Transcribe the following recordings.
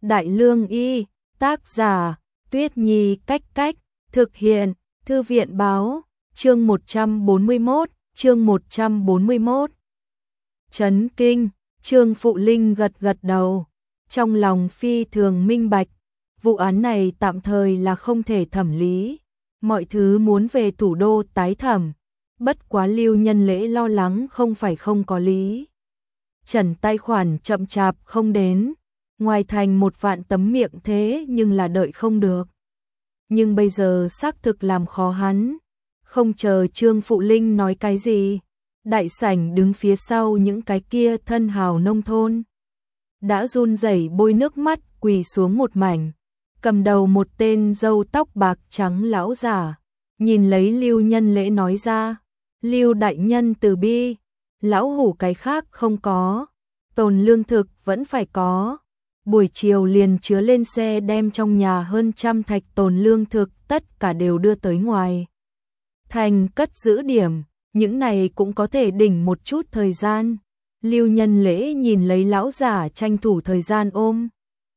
Đại Lương Y, tác giả, Tuyết Nhi Cách Cách, thực hiện, Thư viện Báo, chương 141. Chấn kinh, Trương Phụ Linh gật gật đầu, trong lòng phi thường minh bạch, vụ án này tạm thời là không thể thẩm lý, mọi thứ muốn về thủ đô tái thẩm, bất quá Lưu Nhân Lễ lo lắng không phải không có lý. Trần tài khoản chậm chạp không đến, ngoài thành 1 vạn tấm miệng thế nhưng là đợi không được. Nhưng bây giờ xác thực làm khó hắn, không chờ Trương Phụ Linh nói cái gì, đại sảnh đứng phía sau những cái kia thân hào nông thôn. Đã run rẩy bôi nước mắt quỳ xuống một mảnh, cầm đầu một tên râu tóc bạc trắng lão giả, nhìn lấy Lưu Nhân Lễ nói ra, Lưu đại nhân từ bi, lão hủ cái khác không có, tồn lương thực vẫn phải có. Buổi chiều liền chứa lên xe đem trong nhà hơn 100 thạch tồn lương thực tất cả đều đưa tới ngoài thành cất giữ điểm, những này cũng có thể đỉnh một chút thời gian. Lưu Nhân Lễ nhìn lấy lão giả tranh thủ thời gian ôm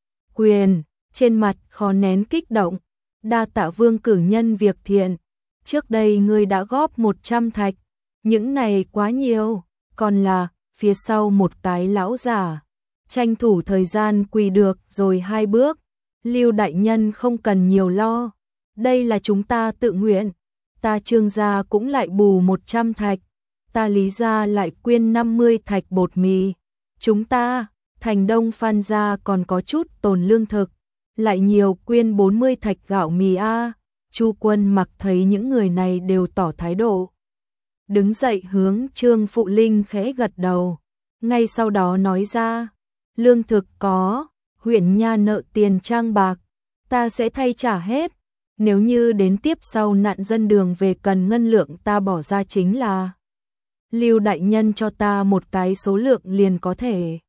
quyền, trên mặt khó nén kích động, đa tạ Vương cử nhân việc thiện, trước đây ngươi đã góp 100 thạch, những này quá nhiều, còn là phía sau một cái lão giả tranh thủ thời gian quỳ được rồi 2 bước, Lưu đại nhân không cần nhiều lo, đây là chúng ta tự nguyện, ta Trương gia cũng lại bù 100 thạch, ta Lý gia lại quyên 50 thạch bột mì, chúng ta, Thành Đông Phan gia còn có chút tồn lương thực, lại nhiều quyên 40 thạch gạo mì a. Chu Quân Mặc thấy những người này đều tỏ thái độ, đứng dậy hướng Trương Phụ Linh khẽ gật đầu, ngay sau đó nói ra, lương thực có, huyện nha nợ tiền trang bạc, ta sẽ thay trả hết, nếu như đến tiếp sau nạn dân đường về cần ngân lượng ta bỏ ra chính là, Lưu đại nhân cho ta một cái số lượng liền có thể.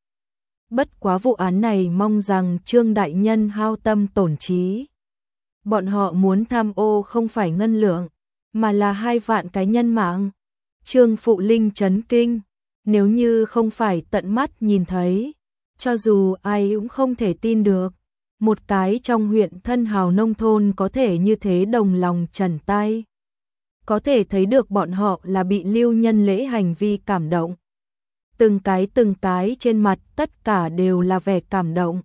Bất quá vụ án này mong rằng Trương đại nhân hao tâm tổn trí. Bọn họ muốn tham ô không phải ngân lượng, mà là 2 vạn cái nhân mạng. Trương Phụ Linh chấn kinh, nếu như không phải tận mắt nhìn thấy, cho dù ai cũng không thể tin được, một cái trong huyện thân hào nông thôn có thể như thế đồng lòng trần tay. Có thể thấy được bọn họ là bị Lưu Nhân Lễ hành vi cảm động. Từng cái trên mặt tất cả đều là vẻ cảm động.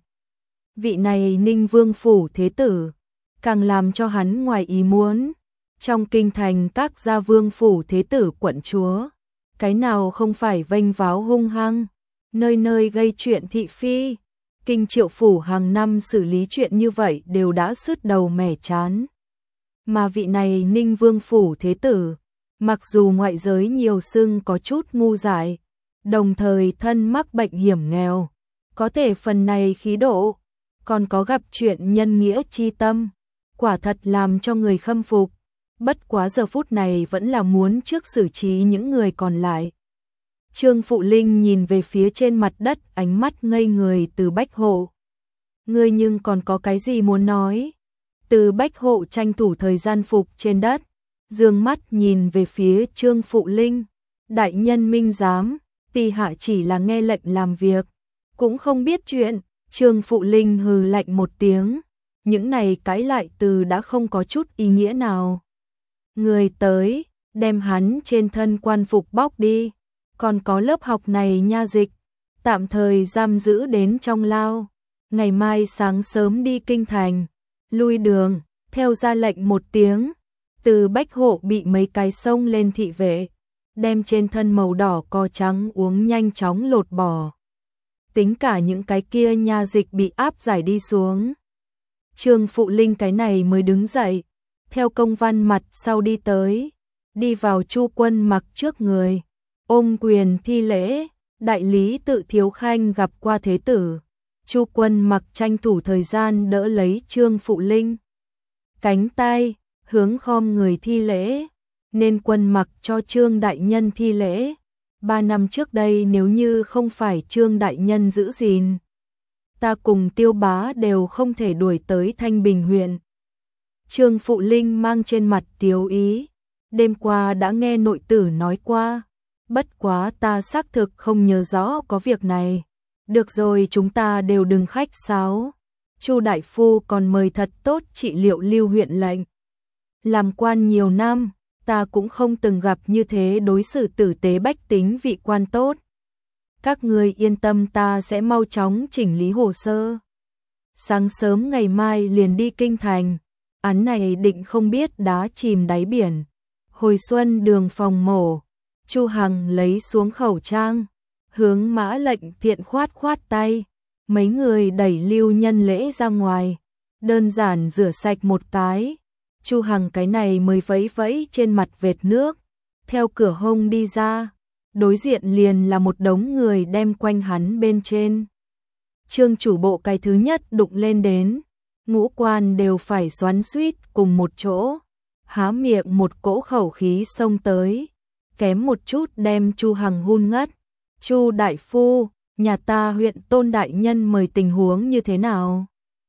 Vị này Ninh Vương phủ thế tử, càng làm cho hắn ngoài ý muốn. Trong kinh thành các gia vương phủ thế tử quận chúa, cái nào không phải vênh váo hung hăng, nơi nơi gây chuyện thị phi. Kinh Triệu phủ hàng năm xử lý chuyện như vậy đều đã sứt đầu mẻ chán. Mà vị này Ninh Vương phủ thế tử, mặc dù ngoại giới nhiều xưng có chút ngu dại, đồng thời thân mắc bệnh hiểm nghèo, có thể phần này khí độ, còn có gặp chuyện nhân nghĩa chi tâm, quả thật làm cho người khâm phục. Bất quá giờ phút này vẫn là muốn trước xử trí những người còn lại. Trương Phụ Linh nhìn về phía trên mặt đất, ánh mắt ngây người Từ Bách Hộ. Ngươi nhưng còn có cái gì muốn nói? Từ Bách Hộ tranh thủ thời gian phục trên đất, dương mắt nhìn về phía Trương Phụ Linh. Đại nhân minh giám, tỳ hạ chỉ là nghe lệnh làm việc, cũng không biết chuyện. Trương Phụ Linh hừ lạnh một tiếng, những này cãi lại từ đã không có chút ý nghĩa nào. Người tới, đem hắn trên thân quan phục bóc đi, còn có lớp học này nha dịch, tạm thời giam giữ đến trong lao, ngày mai sáng sớm đi kinh thành, lui đường, theo ra lệnh một tiếng, Từ Bách Hộ bị mấy cái xông lên thị vệ, đem trên thân màu đỏ co trắng uống nhanh chóng lột bỏ. Tính cả những cái kia nha dịch bị áp giải đi xuống. Trương Phụ Linh cái này mới đứng dậy, theo công văn mặt sau đi tới, đi vào Chu Quân Mặc trước người, ôm quyền thi lễ. Đại lý Tự Thiếu Khanh gặp qua thế tử. Chu Quân Mặc tranh thủ thời gian đỡ lấy Trương Phụ Linh cánh tay, hướng khom người thi lễ, nên Quân Mặc cho Trương đại nhân thi lễ. 3 năm trước đây nếu như không phải Trương đại nhân giữ gìn, ta cùng Tiêu bá đều không thể đuổi tới Thanh Bình huyện. Trương Phụ Linh mang trên mặt tiếu ý, đêm qua đã nghe nội tử nói qua, bất quá ta xác thực không nhớ rõ có việc này. Được rồi, chúng ta đều đừng khách sáo. Chu đại phu còn mời thật tốt trị liệu Lưu huyện lệnh. Làm quan nhiều năm, ta cũng không từng gặp như thế đối xử tử tế bách tính vị quan tốt. Các ngươi yên tâm, ta sẽ mau chóng chỉnh lý hồ sơ. Sáng sớm ngày mai liền đi kinh thành, án này định không biết đá chìm đáy biển. Hồi xuân đường phòng mổ, Chu Hằng lấy xuống khẩu trang, hướng Mã Lệnh Thiện khoát khoát tay. Mấy người đẩy Lưu Nhân Lễ ra ngoài, đơn giản rửa sạch một cái. Chu Hằng cái này mới vẫy vẫy trên mặt vệt nước, theo cửa hông đi ra, đối diện liền là một đống người đem quanh hắn bên trên. Trương chủ bộ cái thứ nhất đụng lên đến, ngũ quan đều phải xoắn xuýt cùng một chỗ, há miệng một cỗ khẩu khí xông tới, kém một chút đem Chu Hằng hun ngất. Chu đại phu, nhà ta huyện Tôn đại nhân mời, tình huống như thế nào?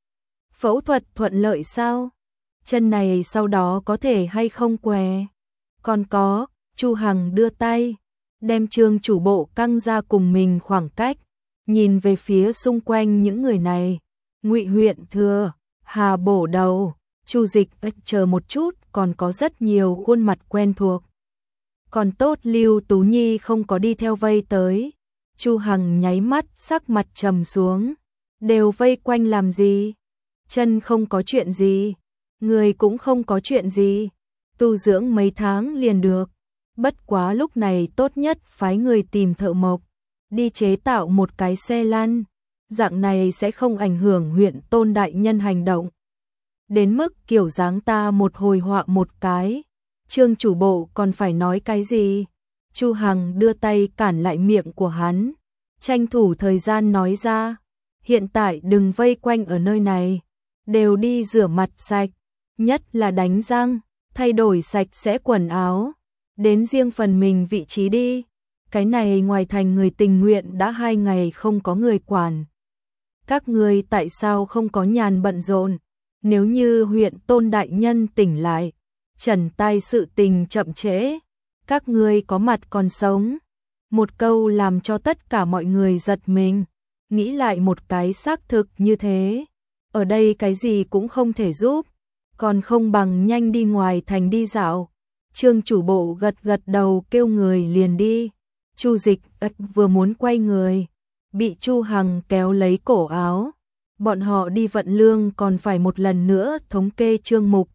Phẫu thuật thuận lợi sao? Chân này sau đó có thể hay không què? Còn có, Chu Hằng đưa tay, đem Trương chủ bộ căng ra cùng mình khoảng cách, nhìn về phía xung quanh những người này. Ngụy huyện thừa, Hà bổ đầu, Chu Dịch, chờ một chút, còn có rất nhiều khuôn mặt quen thuộc. Còn tốt Lưu Tú Nhi không có đi theo vây tới. Chu Hằng nháy mắt, sắc mặt trầm xuống. Đều vây quanh làm gì? Chân không có chuyện gì, người cũng không có chuyện gì, tu dưỡng mấy tháng liền được. Bất quá lúc này tốt nhất phái người tìm thợ mộc, đi chế tạo một cái xe lăn, dạng này sẽ không ảnh hưởng huyện Tôn đại nhân hành động. Đến mức kiểu dáng ta một hồi họa một cái. Trương chủ bộ còn phải nói cái gì? Chu Hằng đưa tay cản lại miệng của hắn, tranh thủ thời gian nói ra, hiện tại đừng vây quanh ở nơi này, đều đi rửa mặt sạch, nhất là đánh răng, thay đổi sạch sẽ quần áo, đến riêng phần mình vị trí đi. Cái này ngoài thành người tình nguyện đã 2 ngày không có người quản. Các ngươi tại sao không có nhàn bận rộn? Nếu như huyện Tôn đại nhân tỉnh lại, trần tai sự tình chậm trễ, các ngươi có mặt còn sống. Một câu làm cho tất cả mọi người giật mình, nghĩ lại một cái xác thực như thế. Ở đây cái gì cũng không thể giúp, còn không bằng nhanh đi ngoài thành đi dạo. Trương chủ bộ gật gật đầu kêu người liền đi. Chu Dịch vừa muốn quay người, bị Chu Hằng kéo lấy cổ áo. Bọn họ đi vận lương còn phải một lần nữa thống kê chương mục,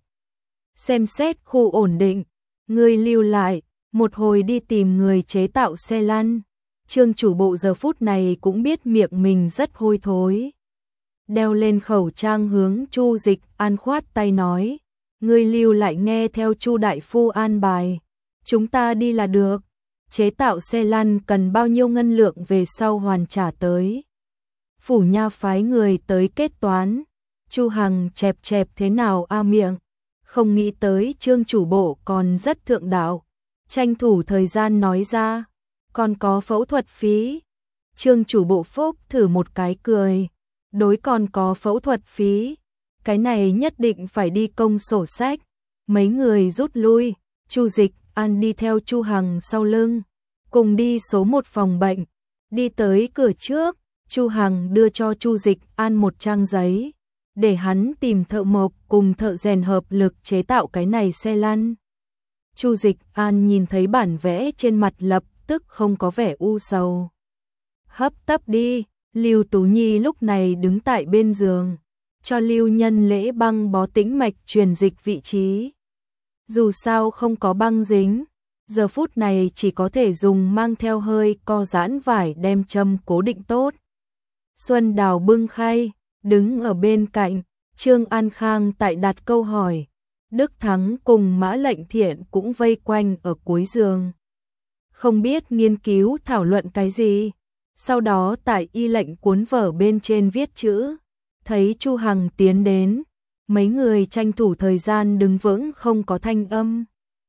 xem xét khu ổn định. Ngươi lưu lại, một hồi đi tìm người chế tạo xe lăn. Trương chủ bộ giờ phút này cũng biết miệng mình rất hôi thối, đeo lên khẩu trang hướng Chu Dịch an khoát tay nói, ngươi lưu lại nghe theo Chu đại phu an bài, chúng ta đi là được. Chế tạo xe lăn cần bao nhiêu ngân lượng về sau hoàn trả tới. Phủ nha phái người tới kết toán. Chu Hằng chẹp chẹp thế nào miệng, không nghĩ tới Trương chủ bộ còn rất thượng đạo, tranh thủ thời gian nói ra, còn có phẫu thuật phí. Trương chủ bộ phúc thử một cái cười, đối còn có phẫu thuật phí, cái này nhất định phải đi công sổ sách. Mấy người rút lui, Chu Dịch An đi theo Chu Hằng sau lưng, cùng đi số 1 phòng bệnh. Đi tới cửa trước, Chu Hằng đưa cho Chu Dịch An một trang giấy, để hắn tìm thợ mộc cùng thợ rèn hợp lực chế tạo cái này xe lăn. Chu Dịch An nhìn thấy bản vẽ trên mặt lập tức không có vẻ u sầu. Hấp tấp đi. Lưu Tú Nhi lúc này đứng tại bên giường, cho Lưu Nhân Lễ băng bó tĩnh mạch truyền dịch vị trí. Dù sao không có băng dính, giờ phút này chỉ có thể dùng mang theo hơi co giãn vải đem châm cố định tốt. Xuân Đào bưng khay, đứng ở bên cạnh. Trương An Khang tại đặt câu hỏi. Đức Thắng cùng Mã Lệnh Thiện cũng vây quanh ở cuối giường, không biết nghiên cứu thảo luận cái gì. Sau đó tại y lệnh cuốn vở bên trên viết chữ. Thấy Chu Hằng tiến đến, mấy người tranh thủ thời gian đứng vững không có thanh âm.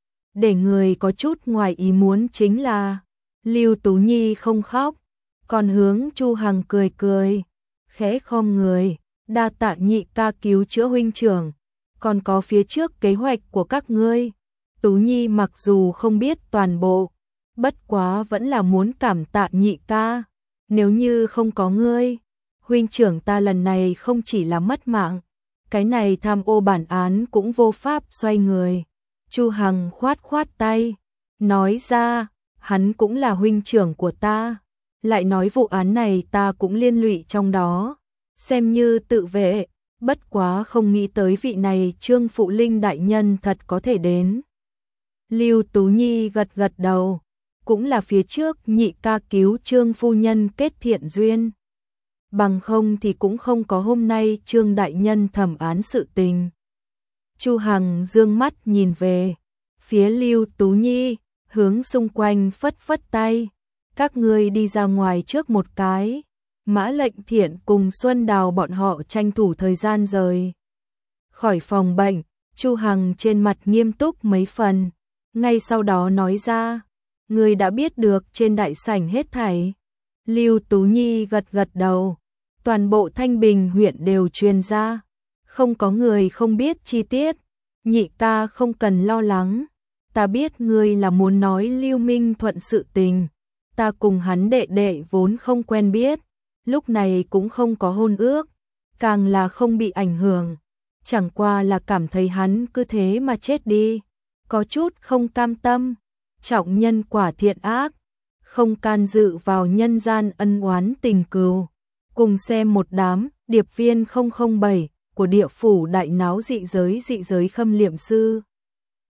Để người có chút ngoài ý muốn chính là Lưu Tú Nhi không khóc, còn hướng Chu Hằng cười cười, khẽ khom người, đa tạ nhị ca cứu chữa huynh trưởng, còn có phía trước kế hoạch của các ngươi. Tú Nhi mặc dù không biết toàn bộ, bất quá vẫn là muốn cảm tạ nhị ca. Nếu như không có ngươi, huynh trưởng ta lần này không chỉ là mất mạng, cái này tham ô bản án cũng vô pháp xoay người. Chu Hằng khoát khoát tay, nói ra, hắn cũng là huynh trưởng của ta, lại nói vụ án này ta cũng liên lụy trong đó, xem như tự vệ, bất quá không nghĩ tới vị này Trương Phụ Linh đại nhân thật có thể đến. Lưu Tú Nhi gật gật đầu, cũng là phía trước nhị ca cứu Trương phu nhân kết thiện duyên. Bằng không thì cũng không có hôm nay Trương đại nhân thẩm án sự tình. Chu Hằng dương mắt nhìn về phía Lưu Tú Nhi, hướng xung quanh phất phất tay, các ngươi đi ra ngoài trước một cái. Mã Lệnh Thiện cùng Xuân Đào bọn họ tranh thủ thời gian rời khỏi phòng bệnh. Chu Hằng trên mặt nghiêm túc mấy phần, ngay sau đó nói ra, người đã biết được trên đại sảnh hết thảy. Lưu Tú Nhi gật gật đầu, toàn bộ Thanh Bình huyện đều truyền ra, không có người không biết chi tiết. Nhị ca không cần lo lắng, ta biết ngươi là muốn nói Lưu Minh Thuận sự tình, ta cùng hắn đệ đệ vốn không quen biết, lúc này cũng không có hôn ước, càng là không bị ảnh hưởng, chẳng qua là cảm thấy hắn cứ thế mà chết đi, có chút không cam tâm, trọng nhân quả thiện ác, không can dự vào nhân gian ân oán tình cừu. Cùng xem một đám điệp viên 007 của địa phủ đại náo dị giới khâm liệm sư.